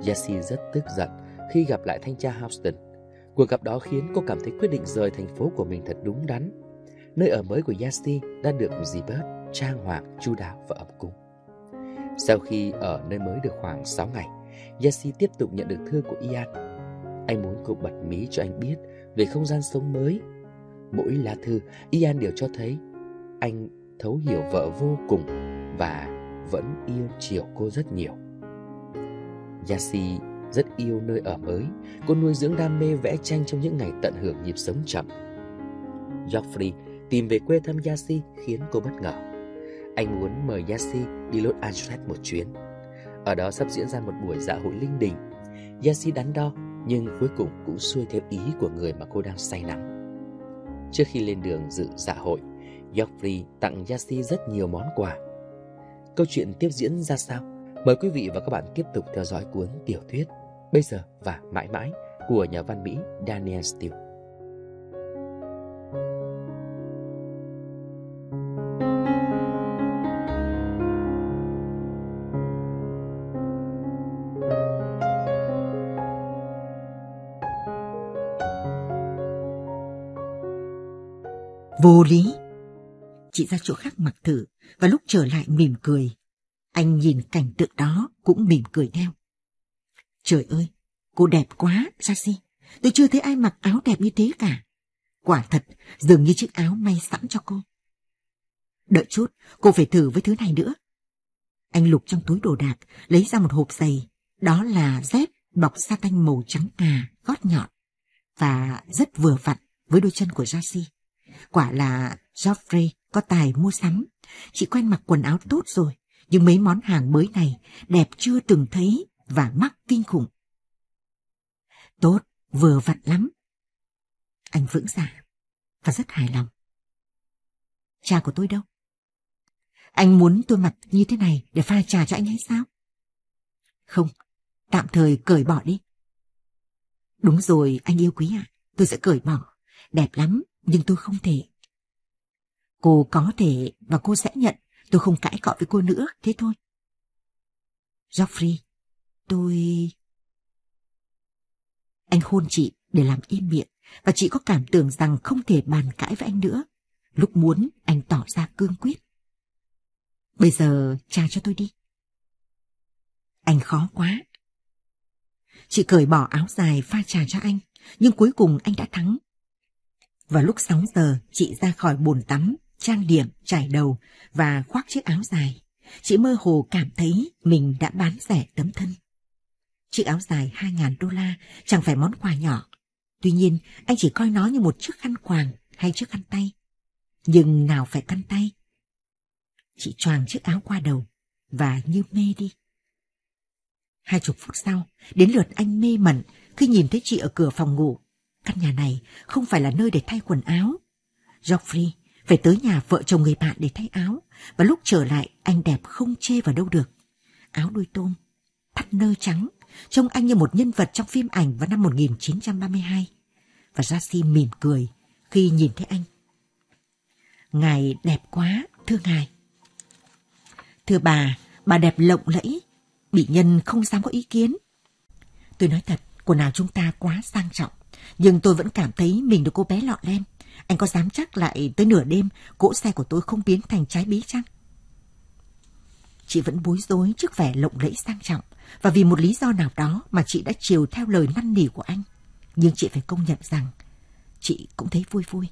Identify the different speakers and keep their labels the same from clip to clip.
Speaker 1: Jessie rất tức giận khi gặp lại thanh tra Houston. Cuộc gặp đó khiến cô cảm thấy quyết định rời thành phố của mình thật đúng đắn. Nơi ở mới của Jessie đã được dì bớt trang hoàng, chu đáo và ấm cúng. Sau khi ở nơi mới được khoảng 6 ngày, Jessie tiếp tục nhận được thư của Ian. Anh muốn cô bật mí cho anh biết về không gian sống mới. Mỗi lá thư, Ian đều cho thấy anh thấu hiểu vợ vô cùng và vẫn yêu chiều cô rất nhiều. Jessie rất yêu nơi ở mới. Cô nuôi dưỡng đam mê vẽ tranh trong những ngày tận hưởng nhịp sống chậm. Geoffrey tìm về quê thăm Jessie khiến cô bất ngờ. Anh muốn mời Jessie đi Los Angeles một chuyến. Ở đó sắp diễn ra một buổi dạ hội linh đình. Jessie đắn đo nhưng cuối cùng cũng xuôi theo ý của người mà cô đang say nắng. Trước khi lên đường dự dạ hội, Geoffrey tặng Jessie rất nhiều món quà. Câu chuyện tiếp diễn ra sao? Mời quý vị và các bạn tiếp tục theo dõi cuốn tiểu thuyết Bây giờ và mãi mãi của nhà văn Mỹ Danielle Steel.
Speaker 2: Vô lý. Chị ra chỗ khác mặc thử và lúc trở lại mỉm cười. Anh nhìn cảnh tượng đó cũng mỉm cười theo. Trời ơi, cô đẹp quá, Jessie. Tôi chưa thấy ai mặc áo đẹp như thế cả. Quả thật, dường như chiếc áo may sẵn cho cô. Đợi chút, cô phải thử với thứ này nữa. Anh lục trong túi đồ đạc, lấy ra một hộp giày. Đó là dép bọc sa tanh màu trắng ngà, gót nhọn. Và rất vừa vặn với đôi chân của Jessie. Quả là Geoffrey có tài mua sắm. Chị quen mặc quần áo tốt rồi, nhưng mấy món hàng mới này đẹp chưa từng thấy và mắc kinh khủng. Tốt, vừa vặn lắm. Anh vững dạ và rất hài lòng. Cha của tôi đâu? Anh muốn tôi mặc như thế này để pha trà cho anh hay sao? Không, tạm thời cởi bỏ đi. Đúng rồi, anh yêu quý ạ, tôi sẽ cởi bỏ. Đẹp lắm, nhưng tôi không thể. Cô có thể và cô sẽ nhận. Tôi không cãi cọ với cô nữa, thế thôi. Geoffrey, Anh hôn chị để làm im miệng, và chị có cảm tưởng rằng không thể bàn cãi với anh nữa. Lúc muốn, anh tỏ ra cương quyết. Bây giờ trà cho tôi đi. Anh khó quá. Chị cởi bỏ áo dài pha trà cho anh, nhưng cuối cùng anh đã thắng. Vào lúc 6 giờ, chị ra khỏi bồn tắm, trang điểm, chải đầu và khoác chiếc áo dài. Chị mơ hồ cảm thấy mình đã bán rẻ tấm thân. Chiếc áo dài $2,000 chẳng phải món quà nhỏ. Tuy nhiên, anh chỉ coi nó như một chiếc khăn quàng hay chiếc khăn tay. Nhưng nào phải khăn tay. Chị choàng chiếc áo qua đầu và như mê đi. 20 phút sau, đến lượt anh mê mẩn khi nhìn thấy chị ở cửa phòng ngủ. Căn nhà này không phải là nơi để thay quần áo. Geoffrey phải tới nhà vợ chồng người bạn để thay áo, và lúc trở lại anh đẹp không chê vào đâu được. Áo đuôi tôm, thắt nơ trắng, trông anh như một nhân vật trong phim ảnh vào năm 1932. Và Jessie mỉm cười khi nhìn thấy anh. Ngài đẹp quá, thưa ngài. Thưa bà đẹp lộng lẫy. Bị nhân không dám có ý kiến. Tôi nói thật, quần áo chúng ta quá sang trọng, nhưng tôi vẫn cảm thấy mình được cô bé lọ lem. Anh có dám chắc lại tới nửa đêm cỗ xe của tôi không biến thành trái bí chăng? Chị vẫn bối rối trước vẻ lộng lẫy sang trọng, và vì một lý do nào đó mà chị đã chiều theo lời năn nỉ của anh. Nhưng chị phải công nhận rằng chị cũng thấy vui vui.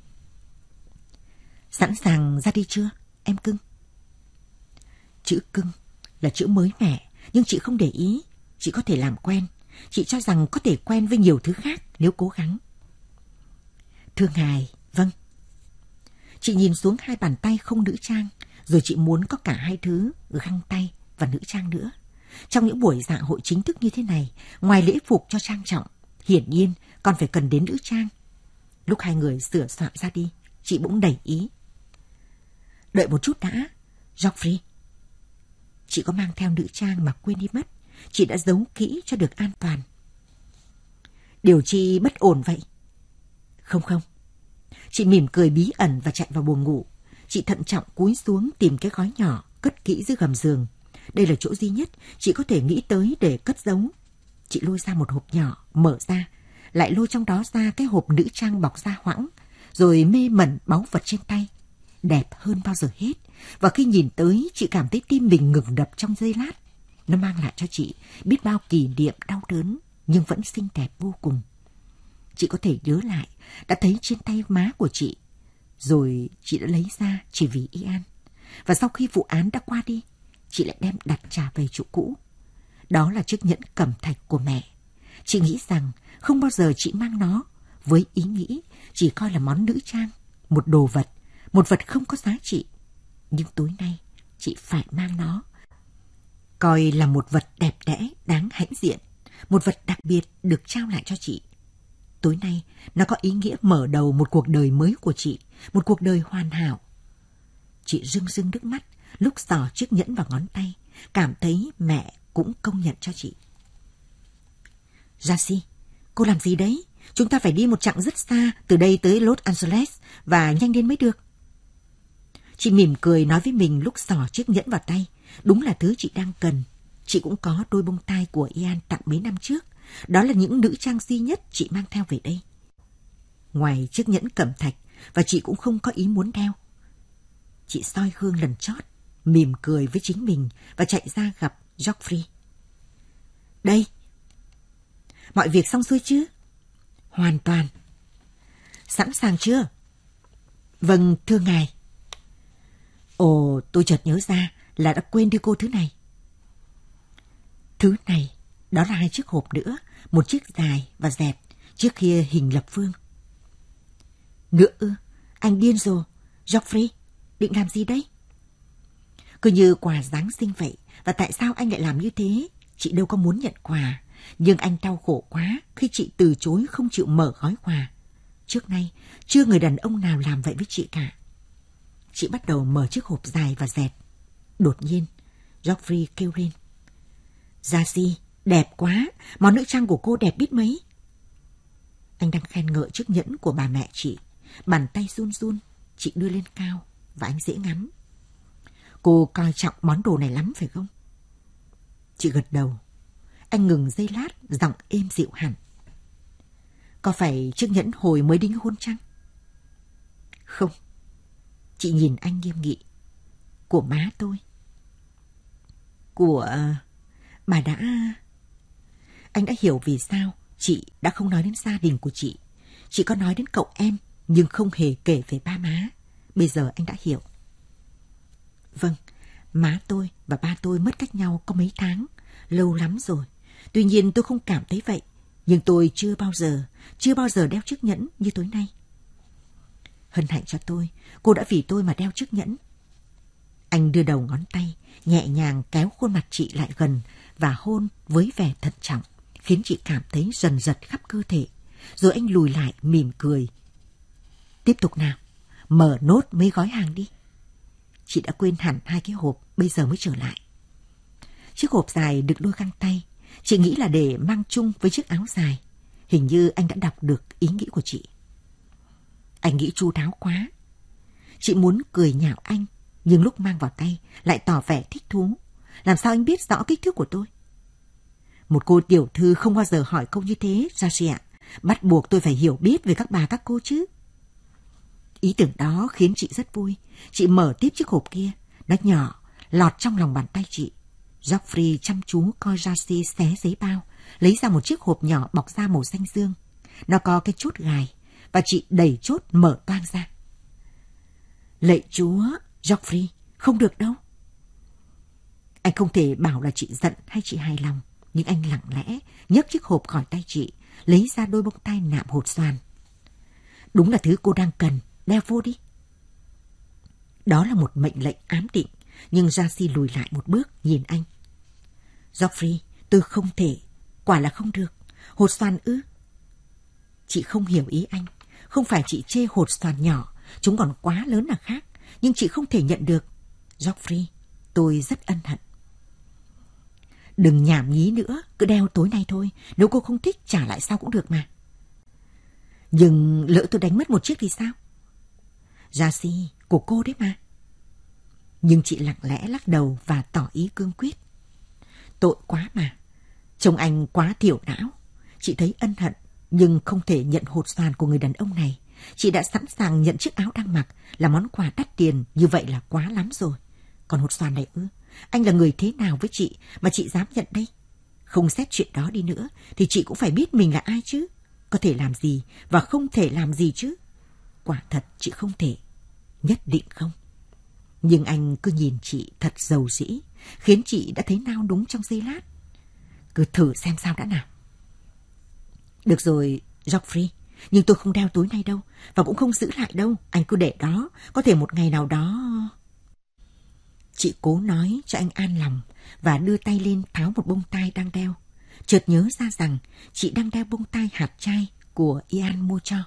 Speaker 2: Sẵn sàng ra đi chưa, em cưng? Chữ cưng là chữ mới mẻ, nhưng chị không để ý. Chị có thể làm quen. Chị cho rằng có thể quen với nhiều thứ khác nếu cố gắng. Thưa ngài, vâng. Chị nhìn xuống hai bàn tay không nữ trang, rồi chị muốn có cả hai thứ, găng tay và nữ trang nữa. Trong những buổi dạ hội chính thức như thế này, ngoài lễ phục cho trang trọng, hiển nhiên còn phải cần đến nữ trang. Lúc hai người sửa soạn ra đi, chị bỗng đẩy ý. Đợi một chút đã, Geoffrey. Chị có mang theo nữ trang mà quên đi mất. Chị đã giấu kỹ cho được an toàn. Điều chi bất ổn vậy? Không. Chị mỉm cười bí ẩn và chạy vào buồng ngủ. Chị thận trọng cúi xuống tìm cái gói nhỏ, cất kỹ dưới gầm giường. Đây là chỗ duy nhất chị có thể nghĩ tới để cất giấu Chị lôi ra một hộp nhỏ, mở ra, lại lôi trong đó ra cái hộp nữ trang bọc da hoãng, rồi mê mẩn báu vật trên tay. Đẹp hơn bao giờ hết. Và khi nhìn tới, chị cảm thấy tim mình ngừng đập trong giây lát. Nó mang lại cho chị biết bao kỷ niệm đau đớn, nhưng vẫn xinh đẹp vô cùng. Chị có thể nhớ lại, đã thấy trên tay má của chị, rồi chị đã lấy ra chỉ vì Ian. Và sau khi vụ án đã qua đi, chị lại đem đặt trả về chỗ cũ. Đó là chiếc nhẫn cẩm thạch của mẹ. Chị nghĩ rằng không bao giờ chị mang nó, với ý nghĩ chỉ coi là món nữ trang, một vật không có giá trị. Nhưng tối nay, chị phải mang nó, coi là một vật đẹp đẽ, đáng hãnh diện, một vật đặc biệt được trao lại cho chị. Tối nay, nó có ý nghĩa mở đầu một cuộc đời mới của chị, một cuộc đời hoàn hảo. Chị rưng rưng nước mắt lúc xỏ chiếc nhẫn vào ngón tay, cảm thấy mẹ cũng công nhận cho chị. Jacy, cô làm gì đấy? Chúng ta phải đi một chặng rất xa, từ đây tới Los Angeles, và nhanh lên mới được. Chị mỉm cười nói với mình lúc xỏ chiếc nhẫn vào tay. Đúng là thứ chị đang cần. Chị cũng có đôi bông tai của Ian tặng mấy năm trước. Đó là những nữ trang duy nhất chị mang theo về đây. Ngoài chiếc nhẫn cẩm thạch, và chị cũng không có ý muốn đeo. Chị soi gương lần chót, mỉm cười với chính mình và chạy ra gặp Geoffrey. Đây. Mọi việc xong xuôi chứ? Hoàn toàn. Sẵn sàng chưa? Vâng, thưa ngài. Ồ, tôi chợt nhớ ra là đã quên đưa cô thứ này. Thứ này, đó là 2 chiếc hộp nữa, một chiếc dài và dẹt, chiếc kia hình lập phương. Nữa ư? Anh điên rồi. Geoffrey, định làm gì đấy? Cứ như quà Giáng sinh vậy, và tại sao anh lại làm như thế? Chị đâu có muốn nhận quà, nhưng anh đau khổ quá khi chị từ chối không chịu mở gói quà. Trước nay, chưa người đàn ông nào làm vậy với chị cả. Chị bắt đầu mở chiếc hộp dài và dẹt. Đột nhiên, Geoffrey kêu lên. Jacy, đẹp quá, món nữ trang của cô đẹp biết mấy. Anh đang khen ngợi chiếc nhẫn của bà mẹ chị. Bàn tay run run, chị đưa lên cao và anh dễ ngắm. Cô coi trọng món đồ này lắm phải không? Chị gật đầu. Anh ngừng giây lát, giọng êm dịu hẳn. Có phải chiếc nhẫn hồi mới đính hôn chăng? Không. Chị nhìn anh nghiêm nghị. Của má tôi. Của... bà đã... Anh đã hiểu vì sao chị đã không nói đến gia đình của chị. Chị có nói đến cậu em, nhưng không hề kể về ba má. Bây giờ anh đã hiểu. Vâng, má tôi và ba tôi mất cách nhau có mấy tháng. Lâu lắm rồi. Tuy nhiên tôi không cảm thấy vậy. Nhưng tôi chưa bao giờ đeo chiếc nhẫn như tối nay. Hân hạnh cho tôi, cô đã vì tôi mà đeo chiếc nhẫn. Anh đưa đầu ngón tay, nhẹ nhàng kéo khuôn mặt chị lại gần và hôn với vẻ thận trọng, khiến chị cảm thấy dần dật khắp cơ thể. Rồi anh lùi lại mỉm cười. Tiếp tục nào, mở nốt mấy gói hàng đi. Chị đã quên hẳn 2 cái hộp, bây giờ mới trở lại. Chiếc hộp dài đựng đôi găng tay, chị nghĩ là để mang chung với chiếc áo dài. Hình như anh đã đọc được ý nghĩ của chị. Anh nghĩ chu đáo quá. Chị muốn cười nhạo anh, nhưng lúc mang vào tay lại tỏ vẻ thích thú. Làm sao anh biết rõ kích thước của tôi? Một cô tiểu thư không bao giờ hỏi câu như thế, Jacy ạ. Bắt buộc tôi phải hiểu biết về các bà các cô chứ. Ý tưởng đó khiến chị rất vui. Chị mở tiếp chiếc hộp kia. Nó nhỏ, lọt trong lòng bàn tay chị. Geoffrey chăm chú coi Jacy xé giấy bao, lấy ra một chiếc hộp nhỏ bọc da màu xanh dương. Nó có cái chốt gài, và chị đẩy chốt mở toang ra. Lạy Chúa, Geoffrey, không được đâu. Anh không thể bảo là chị giận hay chị hài lòng, nhưng anh lặng lẽ nhấc chiếc hộp khỏi tay chị, lấy ra đôi bông tai nạm hột xoàn. Đúng là thứ cô đang cần, đeo vô đi. Đó là một mệnh lệnh ám định, nhưng Jacy lùi lại một bước nhìn anh. Geoffrey, tôi không thể, quả là không được. Hột xoàn ư? Chị không hiểu ý anh. Không phải chị chê hột xoàn nhỏ, chúng còn quá lớn là khác, nhưng chị không thể nhận được. Geoffrey, tôi rất ân hận. Đừng nhảm nhí nữa, cứ đeo tối nay thôi. Nếu cô không thích trả lại sau cũng được mà. Nhưng lỡ tôi đánh mất một chiếc thì sao? Jacy, của cô đấy mà. Nhưng chị lặng lẽ lắc đầu và tỏ ý cương quyết. Tội quá mà. Trông anh quá thiểu não. Chị thấy ân hận, nhưng không thể nhận hột xoàn của người đàn ông này. Chị đã sẵn sàng nhận chiếc áo đang mặc là món quà đắt tiền, như vậy là quá lắm rồi. Còn hột xoàn này ư? Anh là người thế nào với chị mà chị dám nhận đây? Không xét chuyện đó đi nữa, thì chị cũng phải biết mình là ai chứ. Có thể làm gì và không thể làm gì chứ. Quả thật chị không thể. Nhất định không. Nhưng anh cứ nhìn chị thật giàu dĩ, khiến chị đã thấy nao núng trong giây lát. Cứ thử xem sao đã nào. Được rồi, Geoffrey, nhưng tôi không đeo túi này đâu, và cũng không giữ lại đâu. Anh cứ để đó, có thể một ngày nào đó... Chị cố nói cho anh an lòng và đưa tay lên tháo một bông tai đang đeo. Chợt nhớ ra rằng chị đang đeo bông tai hạt chai của Ian mua cho.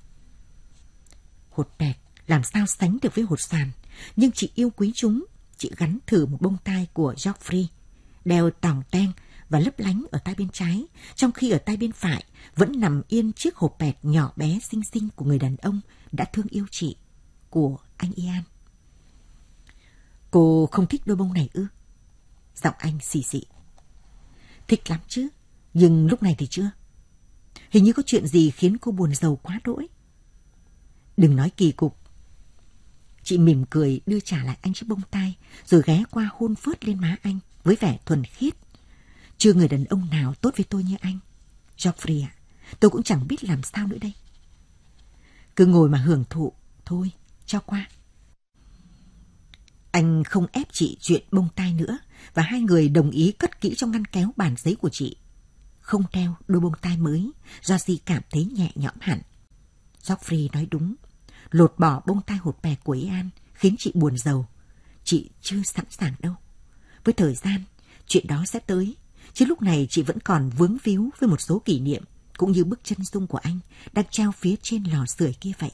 Speaker 2: Hột bẹt làm sao sánh được với hột xoàn, nhưng chị yêu quý chúng. Chị gắn thử một bông tai của Geoffrey, đeo tòng ten và lấp lánh ở tai bên trái, trong khi ở tai bên phải vẫn nằm yên chiếc hộp bẹt nhỏ bé xinh xinh của người đàn ông đã thương yêu chị, của anh Ian. Cô không thích đôi bông này ư? Giọng anh xì xì. Thích lắm chứ, nhưng lúc này thì chưa. Hình như có chuyện gì khiến cô buồn rầu quá đỗi. Đừng nói kỳ cục. Chị mỉm cười đưa trả lại anh chiếc bông tai, rồi ghé qua hôn phớt lên má anh với vẻ thuần khiết. Chưa người đàn ông nào tốt với tôi như anh. Geoffrey ạ, tôi cũng chẳng biết làm sao nữa đây. Cứ ngồi mà hưởng thụ, thôi, cho qua. Anh không ép chị chuyện bông tai nữa, và hai người đồng ý cất kỹ trong ngăn kéo bàn giấy của chị. Không đeo đôi bông tai mới, Georgie cảm thấy nhẹ nhõm hẳn. Geoffrey nói đúng. Lột bỏ bông tai hột bẹt của Ian khiến chị buồn rầu. Chị chưa sẵn sàng đâu. Với thời gian, chuyện đó sẽ tới. Chứ lúc này chị vẫn còn vướng víu với một số kỷ niệm, cũng như bức chân dung của anh đang treo phía trên lò sưởi kia vậy.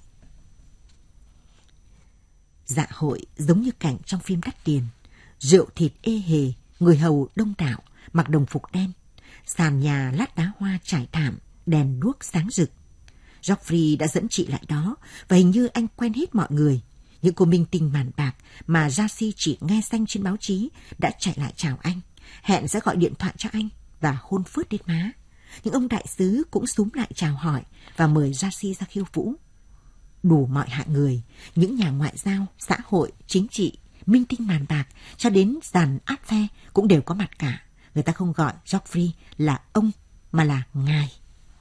Speaker 2: Dạ hội giống như cảnh trong phim đắt tiền. Rượu thịt ê hề, người hầu đông đảo, mặc đồng phục đen. Sàn nhà lát đá hoa trải thảm, đèn đuốc sáng rực. Geoffrey đã dẫn chị lại đó, và hình như anh quen hết mọi người. Những cô minh tinh màn bạc mà Jacy chỉ nghe danh trên báo chí đã chạy lại chào anh, hẹn sẽ gọi điện thoại cho anh và hôn phớt lên má. Những ông đại sứ cũng xúm lại chào hỏi và mời Jacy ra khiêu vũ. Đủ mọi hạng người, những nhà ngoại giao, xã hội, chính trị, minh tinh màn bạc, cho đến dàn áp phe cũng đều có mặt cả. Người ta không gọi Geoffrey là ông, mà là ngài.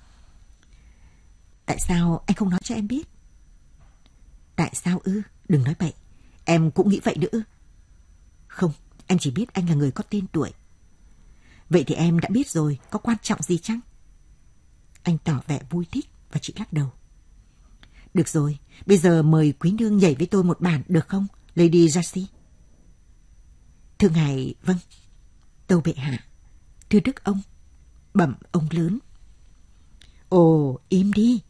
Speaker 2: Tại sao anh không nói cho em biết? Tại sao ư? Đừng nói bậy. Em cũng nghĩ vậy nữa ư? Không, em chỉ biết anh là người có tên tuổi. Vậy thì em đã biết rồi, có quan trọng gì chăng? Anh tỏ vẻ vui thích và chị lắc đầu. Được rồi, bây giờ mời quý nương nhảy với tôi một bản được không, Lady Jacy? Thưa ngài, vâng. Tâu bệ hạ. Thưa đức ông. Bẩm ông lớn. Ồ, im đi.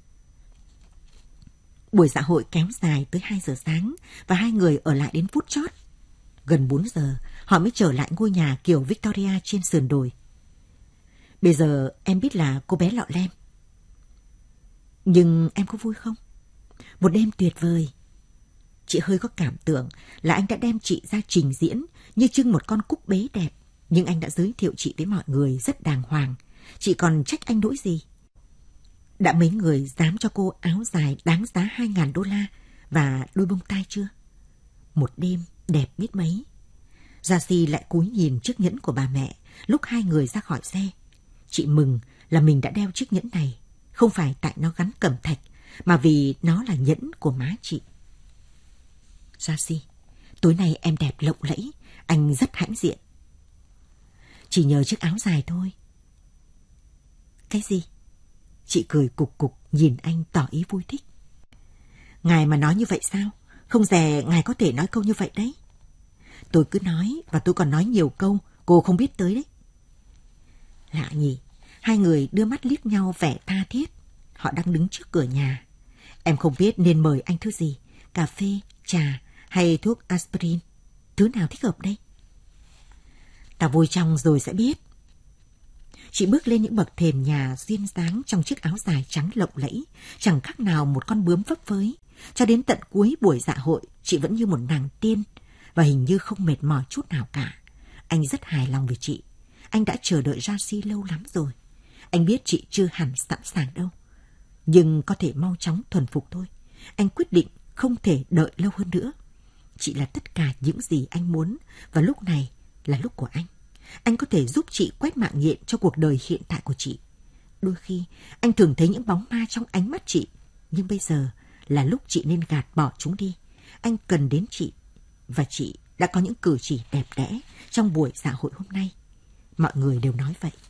Speaker 2: Buổi dạ hội kéo dài tới 2 giờ sáng và hai người ở lại đến phút chót. Gần 4 giờ, họ mới trở lại ngôi nhà kiểu Victoria trên sườn đồi. Bây giờ em biết là cô bé lọ lem. Nhưng em có vui không? Một đêm tuyệt vời. Chị hơi có cảm tưởng là anh đã đem chị ra trình diễn như trưng một con cúc bế đẹp. Nhưng anh đã giới thiệu chị với mọi người rất đàng hoàng. Chị còn trách anh lỗi gì? Đã mấy người dám cho cô áo dài đáng giá $2.000 và đôi bông tai chưa? Một đêm đẹp biết mấy. Jacy lại cúi nhìn chiếc nhẫn của bà mẹ lúc hai người ra khỏi xe. Chị mừng là mình đã đeo chiếc nhẫn này, không phải tại nó gắn cẩm thạch, mà vì nó là nhẫn của má chị. Jacy, tối nay em đẹp lộng lẫy, anh rất hãnh diện. Chỉ nhờ chiếc áo dài thôi. Cái gì? Chị cười cục cục nhìn anh tỏ ý vui thích. Ngài mà nói như vậy sao? Không dè ngài có thể nói câu như vậy đấy. Tôi cứ nói, và tôi còn nói nhiều câu cô không biết tới đấy. Lạ nhỉ, hai người đưa mắt liếc nhau vẻ tha thiết. Họ đang đứng trước cửa nhà. Em không biết nên mời anh thứ gì, cà phê, trà hay thuốc aspirin. Thứ nào thích hợp đây? Ta vui trong rồi sẽ biết. Chị bước lên những bậc thềm nhà duyên dáng trong chiếc áo dài trắng lộng lẫy, chẳng khác nào một con bướm phấp phới. Cho đến tận cuối buổi dạ hội, chị vẫn như một nàng tiên, và hình như không mệt mỏi chút nào cả. Anh rất hài lòng với chị. Anh đã chờ đợi Jacy lâu lắm rồi. Anh biết chị chưa hẳn sẵn sàng đâu. Nhưng có thể mau chóng thuần phục thôi. Anh quyết định không thể đợi lâu hơn nữa. Chị là tất cả những gì anh muốn, và lúc này là lúc của anh. Anh có thể giúp chị quét mạng nhện cho cuộc đời hiện tại của chị. Đôi khi, anh thường thấy những bóng ma trong ánh mắt chị, nhưng bây giờ là lúc chị nên gạt bỏ chúng đi. Anh cần đến chị, và chị đã có những cử chỉ đẹp đẽ trong buổi dạ hội hôm nay. Mọi người đều nói vậy.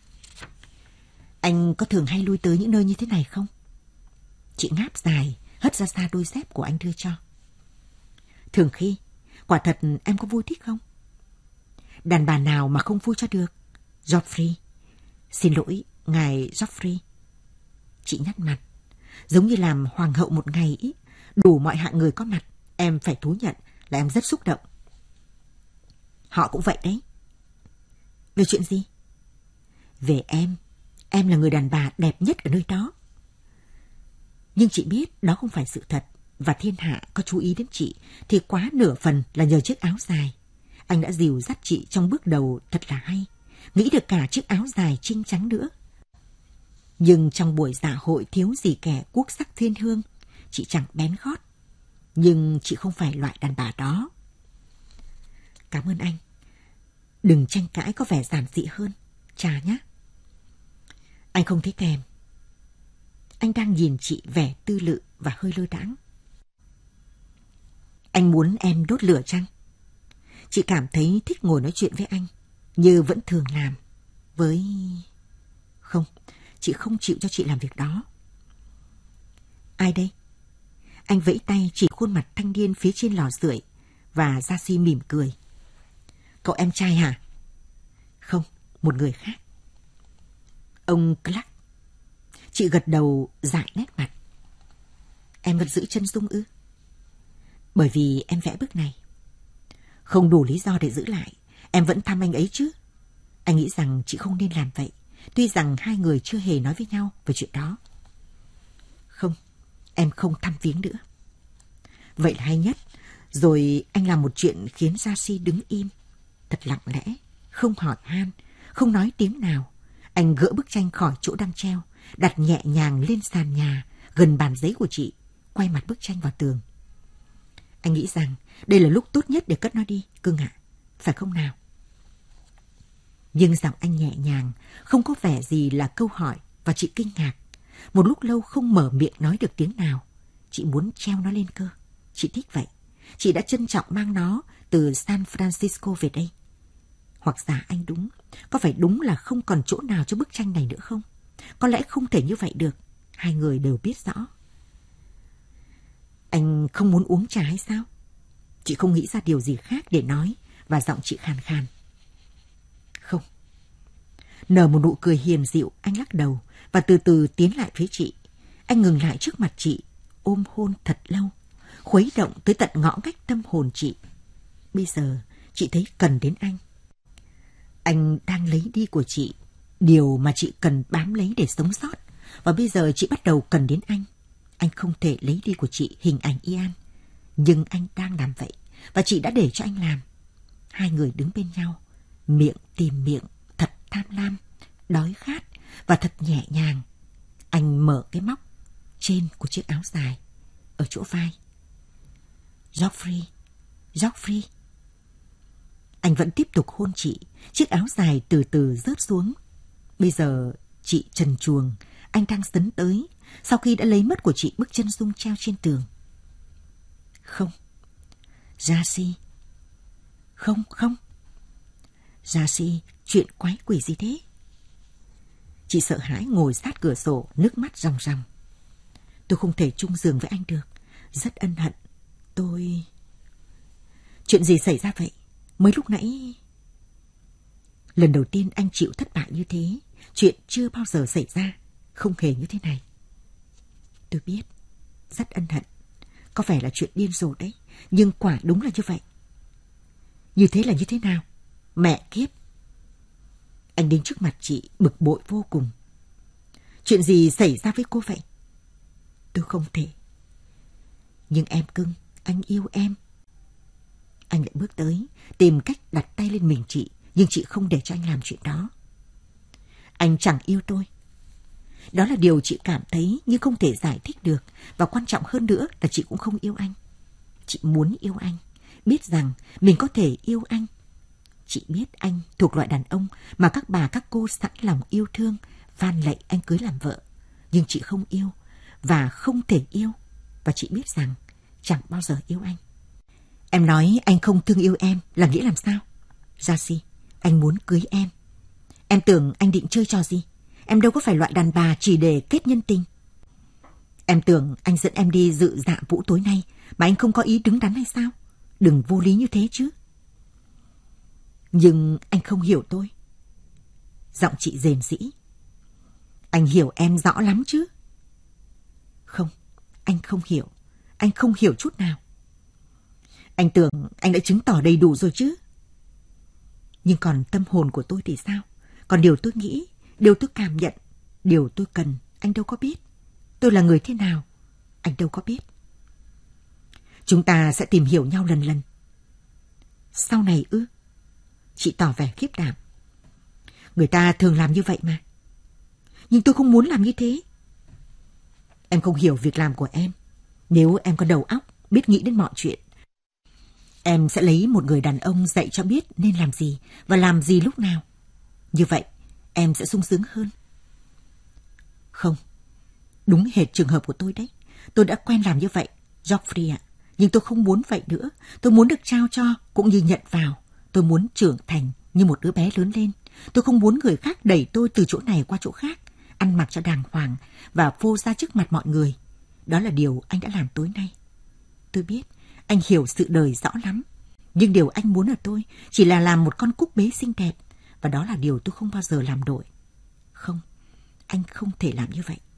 Speaker 2: Anh có thường hay lui tới những nơi như thế này không? Chị ngáp dài, hất ra xa đôi dép của anh đưa cho. Thường khi, quả thật em có vui thích không? Đàn bà nào mà không vui cho được? Geoffrey. Xin lỗi, ngài Geoffrey. Chị nhăn mặt. Giống như làm hoàng hậu một ngày ý. Đủ mọi hạng người có mặt. Em phải thú nhận là em rất xúc động. Họ cũng vậy đấy. Về chuyện gì? Về em. Em là người đàn bà đẹp nhất ở nơi đó. Nhưng chị biết đó không phải sự thật. Và thiên hạ có chú ý đến chị thì quá nửa phần là nhờ chiếc áo dài. Anh đã dìu dắt chị trong bước đầu thật là hay. Nghĩ được cả chiếc áo dài trinh trắng nữa. Nhưng trong buổi dạ hội thiếu gì kẻ quốc sắc thiên hương. Chị chẳng bén gót. Nhưng chị không phải loại đàn bà đó. Cảm ơn anh. Đừng tranh cãi có vẻ giản dị hơn. Trà nhé. Anh không thấy thèm. Anh đang nhìn chị vẻ tư lự và hơi lơ đãng. Anh muốn em đốt lửa chăng? Chị cảm thấy thích ngồi nói chuyện với anh, như vẫn thường làm. Không, chị không chịu cho chị làm việc đó. Ai đây? Anh vẫy tay chỉ khuôn mặt thanh niên phía trên lò sưởi, và Jacy mỉm cười. Cậu em trai hả? Không, một người khác. Ông Clark. Chị gật đầu dại nét mặt. Em vẫn giữ chân dung ư? Bởi vì em vẽ bức này. Không đủ lý do để giữ lại. Em vẫn thăm anh ấy chứ. Anh nghĩ rằng chị không nên làm vậy. Tuy rằng hai người chưa hề nói với nhau về chuyện đó. Không, em không thăm viếng nữa. Vậy là hay nhất. Rồi anh làm một chuyện khiến Jacy đứng im. Thật lặng lẽ, không hỏi han, không nói tiếng nào. Anh gỡ bức tranh khỏi chỗ đang treo, đặt nhẹ nhàng lên sàn nhà, gần bàn giấy của chị, quay mặt bức tranh vào tường. Anh nghĩ rằng đây là lúc tốt nhất để cất nó đi, cưng ạ. Phải không nào? Nhưng giọng anh nhẹ nhàng, không có vẻ gì là câu hỏi, và chị kinh ngạc. Một lúc lâu không mở miệng nói được tiếng nào. Chị muốn treo nó lên cơ. Chị thích vậy. Chị đã trân trọng mang nó từ San Francisco về đây. Hoặc giả anh đúng. Có phải đúng là không còn chỗ nào cho bức tranh này nữa không? Có lẽ không thể như vậy được. Hai người đều biết rõ. Anh không muốn uống trà hay sao? Chị không nghĩ ra điều gì khác để nói, và giọng chị khàn khàn. Không. Nở một nụ cười hiền dịu, anh lắc đầu và từ từ tiến lại phía chị. Anh ngừng lại trước mặt chị, ôm hôn thật lâu, khuấy động tới tận ngõ ngách tâm hồn chị. Bây giờ chị thấy cần đến anh. Anh đang lấy đi của chị điều mà chị cần bám lấy để sống sót, và bây giờ chị bắt đầu cần đến anh. Anh không thể lấy đi của chị hình ảnh Ian, nhưng anh đang làm vậy, và chị đã để cho anh làm. Hai người đứng bên nhau, miệng tìm miệng, thật tham lam, đói khát và thật nhẹ nhàng. Anh mở cái móc trên của chiếc áo dài ở chỗ vai. Geoffrey, Geoffrey. Anh vẫn tiếp tục hôn chị. Chiếc áo dài từ từ rớt xuống. Bây giờ chị trần truồng. Anh đang sấn tới, sau khi đã lấy mất của chị bức chân dung treo trên tường. Không. Jacy. Không. Jacy, chuyện quái quỷ gì thế? Chị sợ hãi ngồi sát cửa sổ, nước mắt ròng ròng. Tôi không thể chung giường với anh được. Rất ân hận. Chuyện gì xảy ra vậy? Mới lúc nãy... Lần đầu tiên anh chịu thất bại như thế. Chuyện chưa bao giờ xảy ra. Không hề như thế này. Tôi biết. Rất ân hận. Có vẻ là chuyện điên rồ đấy. Nhưng quả đúng là như vậy. Như thế là như thế nào? Mẹ kiếp. Anh đến trước mặt chị bực bội vô cùng. Chuyện gì xảy ra với cô vậy? Tôi không thể. Nhưng em cưng, anh yêu em. Anh lại bước tới, tìm cách đặt tay lên mình chị, nhưng chị không để cho anh làm chuyện đó. Anh chẳng yêu tôi. Đó là điều chị cảm thấy nhưng không thể giải thích được, và quan trọng hơn nữa là chị cũng không yêu anh. Chị muốn yêu anh, biết rằng mình có thể yêu anh. Chị biết anh thuộc loại đàn ông mà các bà các cô sẵn lòng yêu thương, van lạy anh cưới làm vợ. Nhưng chị không yêu và không thể yêu, và chị biết rằng chẳng bao giờ yêu anh. Em nói anh không thương yêu em là nghĩa làm sao? Jassy, anh muốn cưới em. Em tưởng anh định chơi trò gì? Em đâu có phải loại đàn bà chỉ để kết nhân tình. Em tưởng anh dẫn em đi dự dạ vũ tối nay mà anh không có ý đứng đắn hay sao? Đừng vô lý như thế chứ. Nhưng anh không hiểu tôi. Giọng chị rền rĩ. Anh hiểu em rõ lắm chứ. Không, anh không hiểu. Anh không hiểu chút nào. Anh tưởng anh đã chứng tỏ đầy đủ rồi chứ. Nhưng còn tâm hồn của tôi thì sao? Còn điều tôi nghĩ, điều tôi cảm nhận, điều tôi cần, anh đâu có biết. Tôi là người thế nào, anh đâu có biết. Chúng ta sẽ tìm hiểu nhau lần lần. Sau này ư? Chị tỏ vẻ khiếp đảm. Người ta thường làm như vậy mà. Nhưng tôi không muốn làm như thế. Em không hiểu việc làm của em. Nếu em có đầu óc, biết nghĩ đến mọi chuyện, em sẽ lấy một người đàn ông dạy cho biết nên làm gì và làm gì lúc nào. Như vậy, em sẽ sung sướng hơn. Không, đúng hệt trường hợp của tôi đấy. Tôi đã quen làm như vậy, Geoffrey ạ. Nhưng tôi không muốn vậy nữa. Tôi muốn được trao cho cũng như nhận vào. Tôi muốn trưởng thành như một đứa bé lớn lên. Tôi không muốn người khác đẩy tôi từ chỗ này qua chỗ khác, ăn mặc cho đàng hoàng và phô ra trước mặt mọi người. Đó là điều anh đã làm tối nay. Tôi biết anh hiểu sự đời rõ lắm. Nhưng điều anh muốn ở tôi chỉ là làm một con cúc bế xinh đẹp. Và đó là điều tôi không bao giờ làm đổi. Không, anh không thể làm như vậy.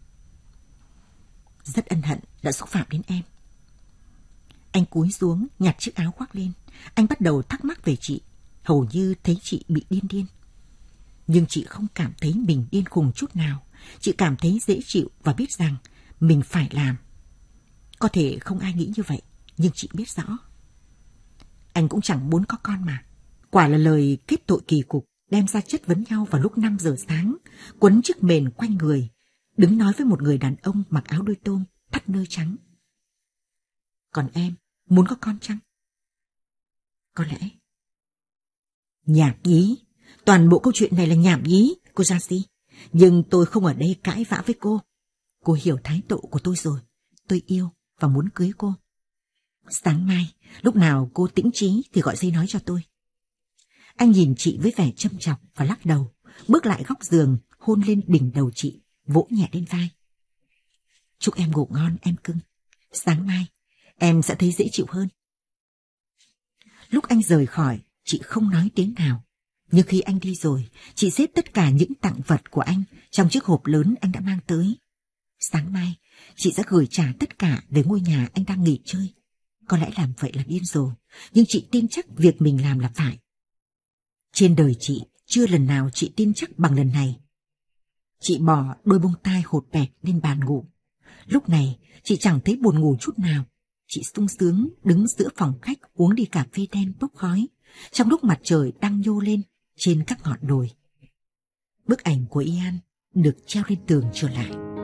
Speaker 2: Rất ân hận đã xúc phạm đến em. Anh cúi xuống nhặt chiếc áo khoác lên. Anh bắt đầu thắc mắc về chị. Hầu như thấy chị bị điên điên. Nhưng chị không cảm thấy mình điên khùng chút nào. Chị cảm thấy dễ chịu và biết rằng mình phải làm. Có thể không ai nghĩ như vậy, nhưng chị biết rõ. Anh cũng chẳng muốn có con mà. Quả là lời kết tội kỳ cục, đem ra chất vấn nhau vào lúc 5 giờ sáng, quấn chiếc mền quanh người, đứng nói với một người đàn ông mặc áo đôi tôm, thắt nơ trắng. Còn em, muốn có con chăng? Có lẽ. Nhảm nhí. Toàn bộ câu chuyện này là nhảm nhí, cô Jassy. Nhưng tôi không ở đây cãi vã với cô. Cô hiểu thái độ của tôi rồi. Tôi yêu và muốn cưới cô. Sáng mai, lúc nào cô tĩnh trí thì gọi dây nói cho tôi. Anh nhìn chị với vẻ châm chọc và lắc đầu, bước lại góc giường, hôn lên đỉnh đầu chị, vỗ nhẹ lên vai. Chúc em ngủ ngon em cưng. Sáng mai, em sẽ thấy dễ chịu hơn. Lúc anh rời khỏi, chị không nói tiếng nào. Nhưng khi anh đi rồi, chị xếp tất cả những tặng vật của anh trong chiếc hộp lớn anh đã mang tới. Sáng mai, chị sẽ gửi trả tất cả về ngôi nhà anh đang nghỉ chơi. Có lẽ làm vậy là điên rồ, nhưng chị tin chắc việc mình làm là phải. Trên đời chị, chưa lần nào chị tin chắc bằng lần này. Chị bỏ đôi bông tai hột bẹt lên bàn ngủ. Lúc này, chị chẳng thấy buồn ngủ chút nào. Chị sung sướng đứng giữa phòng khách uống ly cà phê đen bốc khói, trong lúc mặt trời đang nhô lên trên các ngọn đồi. Bức ảnh của Ian được treo lên tường trở lại.